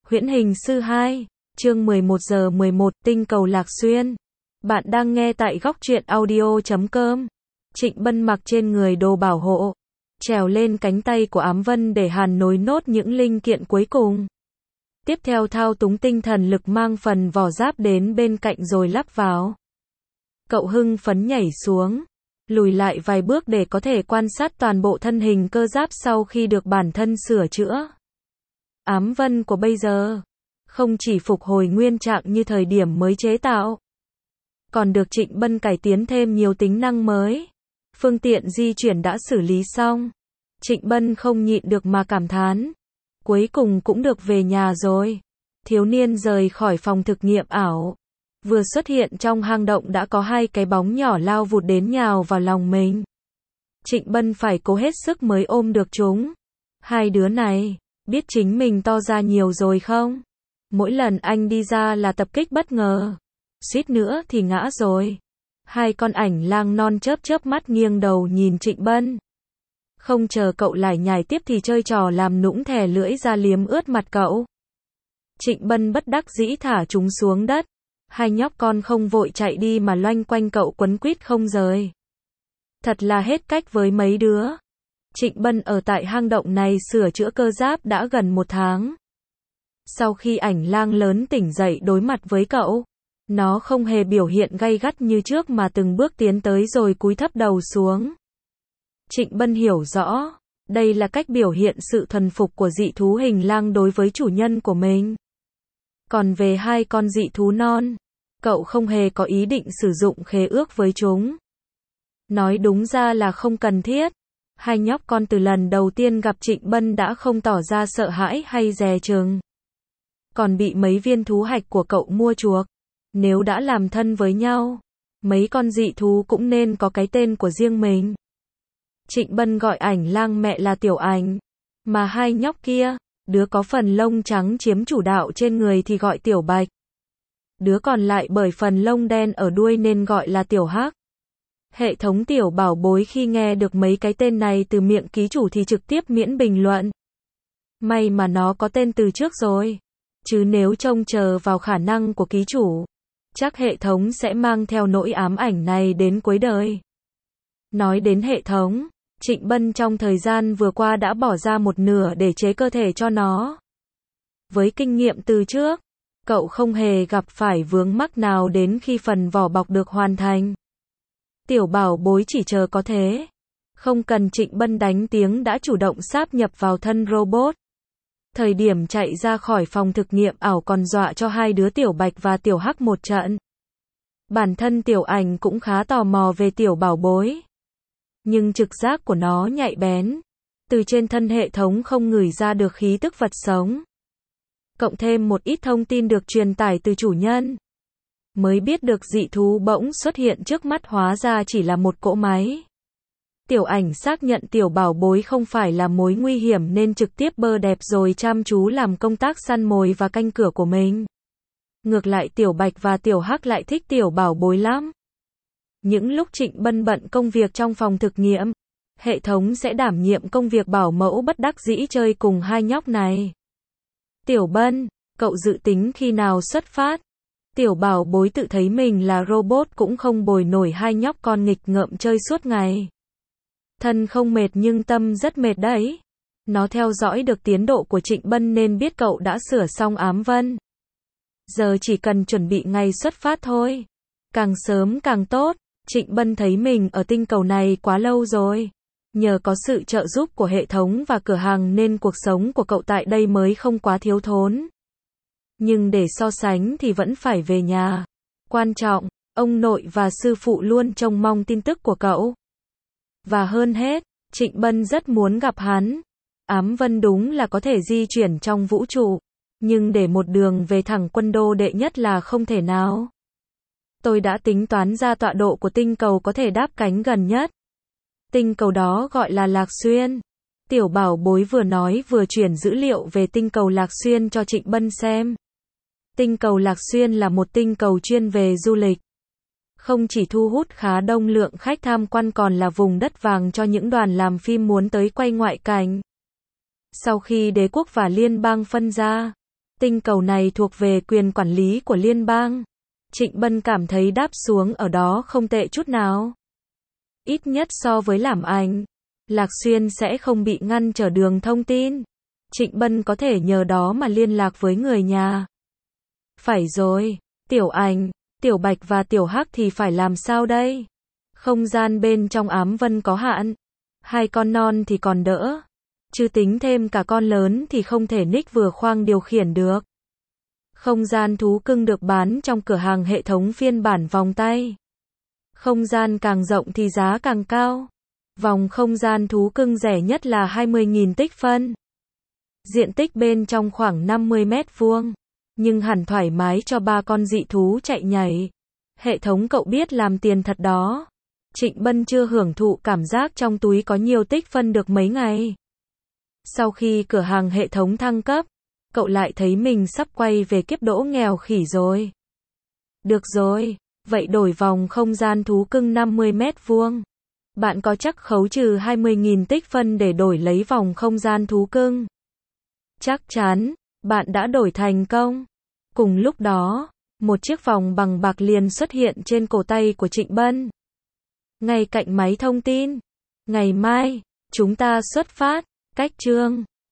Huyễn Hình Sư 2, chương 11 giờ 11, tinh cầu Lạc Xuyên. Bạn đang nghe tại góc truyện audio.com. Trịnh Bân mặc trên người đồ bảo hộ, trèo lên cánh tay của Ám Vân để hàn nối nốt những linh kiện cuối cùng. Tiếp theo thao túng tinh thần lực mang phần vỏ giáp đến bên cạnh rồi lắp vào. Cậu hưng phấn nhảy xuống, lùi lại vài bước để có thể quan sát toàn bộ thân hình cơ giáp sau khi được bản thân sửa chữa. Ám Vân của bây giờ không chỉ phục hồi nguyên trạng như thời điểm mới chế tạo, còn được Trịnh Bân cải tiến thêm nhiều tính năng mới. Phương tiện di chuyển đã xử lý xong, Trịnh Bân không nhịn được mà cảm thán, cuối cùng cũng được về nhà rồi. Thiếu niên rời khỏi phòng thực nghiệm ảo, vừa xuất hiện trong hang động đã có hai cái bóng nhỏ lao vụt đến nhào vào lòng mình. Trịnh Bân phải cố hết sức mới ôm được chúng. Hai đứa này biết chính mình to ra nhiều rồi không? Mỗi lần anh đi ra là tập kích bất ngờ, suýt nữa thì ngã rồi. Hai con ảnh lang non chớp chớp mắt nghiêng đầu nhìn Trịnh Bân. Không chờ cậu lải nhải tiếp thì chơi trò làm nũng thè lưỡi ra liếm ướt mặt cậu. Trịnh Bân bất đắc dĩ thả chúng xuống đất. Hai nhóc con không vội chạy đi mà loanh quanh cậu quấn quýt không rời. Thật là hết cách với mấy đứa. Trịnh Bân ở tại hang động này sửa chữa cơ giáp đã gần 1 tháng. Sau khi ảnh lang lớn tỉnh dậy đối mặt với cậu, nó không hề biểu hiện gay gắt như trước mà từng bước tiến tới rồi cúi thấp đầu xuống. Trịnh Bân hiểu rõ, đây là cách biểu hiện sự thuần phục của dị thú hình lang đối với chủ nhân của mình. Còn về hai con dị thú non, cậu không hề có ý định sử dụng khế ước với chúng. Nói đúng ra là không cần thiết. Hai nhóc con từ lần đầu tiên gặp Trịnh Bân đã không tỏ ra sợ hãi hay dè chừng, còn bị mấy viên thú hạch của cậu mua chuộc. Nếu đã làm thân với nhau, mấy con dị thú cũng nên có cái tên của riêng mình. Trịnh Bân gọi ảnh lang mẹ là Tiểu Ảnh, mà hai nhóc kia, đứa có phần lông trắng chiếm chủ đạo trên người thì gọi Tiểu Bạch. Đứa còn lại bởi phần lông đen ở đuôi nên gọi là Tiểu Hắc. Hệ thống tiểu bảo bối khi nghe được mấy cái tên này từ miệng ký chủ thì trực tiếp miễn bình luận. May mà nó có tên từ trước rồi, chứ nếu trông chờ vào khả năng của ký chủ, chắc hệ thống sẽ mang theo nỗi ám ảnh này đến cuối đời. Nói đến hệ thống, Trịnh Bân trong thời gian vừa qua đã bỏ ra 1/2 để chế cơ thể cho nó. Với kinh nghiệm từ trước, cậu không hề gặp phải vướng mắc nào đến khi phần vỏ bọc được hoàn thành. Tiểu bảo bối chỉ chờ có thế. Không cần Trịnh Bân đánh tiếng đã chủ động sáp nhập vào thân robot. Thời điểm chạy ra khỏi phòng thực nghiệm ảo còn dọa cho hai đứa Tiểu Bạch và Tiểu Hắc một trận. Bản thân Tiểu Ảnh cũng khá tò mò về tiểu bảo bối. Nhưng trực giác của nó nhạy bén. Từ trên thân hệ thống không ngửi ra được khí tức vật sống. Cộng thêm một ít thông tin được truyền tải từ chủ nhân, mới biết được dị thú bỗng xuất hiện trước mắt hóa ra chỉ là một cỗ máy. Tiểu Ảnh xác nhận tiểu bảo bối không phải là mối nguy hiểm nên trực tiếp bơ đẹp rồi chăm chú làm công tác săn mồi và canh cửa của mình. Ngược lại Tiểu Bạch và Tiểu Hắc lại thích tiểu bảo bối lắm. Những lúc Trịnh Bân bận công việc trong phòng thực nghiệm, hệ thống sẽ đảm nhiệm công việc bảo mẫu bất đắc dĩ chơi cùng hai nhóc này. Tiểu Bân, cậu dự tính khi nào xuất phát? Tiểu bảo bối tự thấy mình là robot cũng không bồi nổi hai nhóc con nghịch ngợm chơi suốt ngày. Thân không mệt nhưng tâm rất mệt đấy. Nó theo dõi được tiến độ của Trịnh Bân nên biết cậu đã sửa xong Ám Vân. Giờ chỉ cần chuẩn bị ngày xuất phát thôi. Càng sớm càng tốt. Trịnh Bân thấy mình ở tinh cầu này quá lâu rồi. Nhờ có sự trợ giúp của hệ thống và cửa hàng nên cuộc sống của cậu tại đây mới không quá thiếu thốn. Nhưng để so sánh thì vẫn phải về nhà. Quan trọng, ông nội và sư phụ luôn trông mong tin tức của cậu. Và hơn hết, Trịnh Bân rất muốn gặp hắn. Ám Vân đúng là có thể di chuyển trong vũ trụ, nhưng để một đường về thẳng quân đô đệ nhất là không thể nào. Tôi đã tính toán ra tọa độ của tinh cầu có thể đáp cánh gần nhất. Tinh cầu đó gọi là Lạc Xuyên. Tiểu bảo bối vừa nói vừa chuyển dữ liệu về tinh cầu Lạc Xuyên cho Trịnh Bân xem. Tinh cầu Lạc Xuyên là một tinh cầu chuyên về du lịch. Không chỉ thu hút khá đông lượng khách tham quan còn là vùng đất vàng cho những đoàn làm phim muốn tới quay ngoại cảnh. Sau khi đế quốc và liên bang phân ra, Tinh cầu này thuộc về quyền quản lý của liên bang. Trịnh Bân cảm thấy đáp xuống ở đó không tệ chút nào. Ít nhất so với làm ảnh, Lạc Xuyên sẽ không bị ngăn trở đường thông tin. Trịnh Bân có thể nhờ đó mà liên lạc với người nhà. Phải rồi, Tiểu Ảnh, Tiểu Bạch và Tiểu Hắc thì phải làm sao đây? Không gian bên trong Ám Vân có hạn. 2 con non thì còn đỡ. Chứ tính thêm cả con lớn thì không thể Nick vừa khoang điều khiển được. Không gian thú cưng được bán trong cửa hàng hệ thống phiên bản vòng tay. Không gian càng rộng thì giá càng cao. Vòng không gian thú cưng rẻ nhất là 20.000 tích phân. Diện tích bên trong khoảng 50 mét vuông. Nhưng hẳn thoải mái cho 3 con dị thú chạy nhảy. Hệ thống cậu biết làm tiền thật đó. Trịnh Bân chưa hưởng thụ cảm giác trong túi có nhiều tích phân được mấy ngày. Sau khi cửa hàng hệ thống thăng cấp, cậu lại thấy mình sắp quay về kiếp đỗ nghèo khỉ rồi. Được rồi, vậy đổi vòng không gian thú cưng 50 mét vuông. Bạn có chắc khấu trừ 20.000 tích phân để đổi lấy vòng không gian thú cưng? Chắc chắn, bạn đã đổi thành công. Cùng lúc đó, một chiếc vòng bằng bạc liền xuất hiện trên cổ tay của Trịnh Bân. Ngay cạnh máy thông tin. Ngày mai, chúng ta xuất phát. Cách chương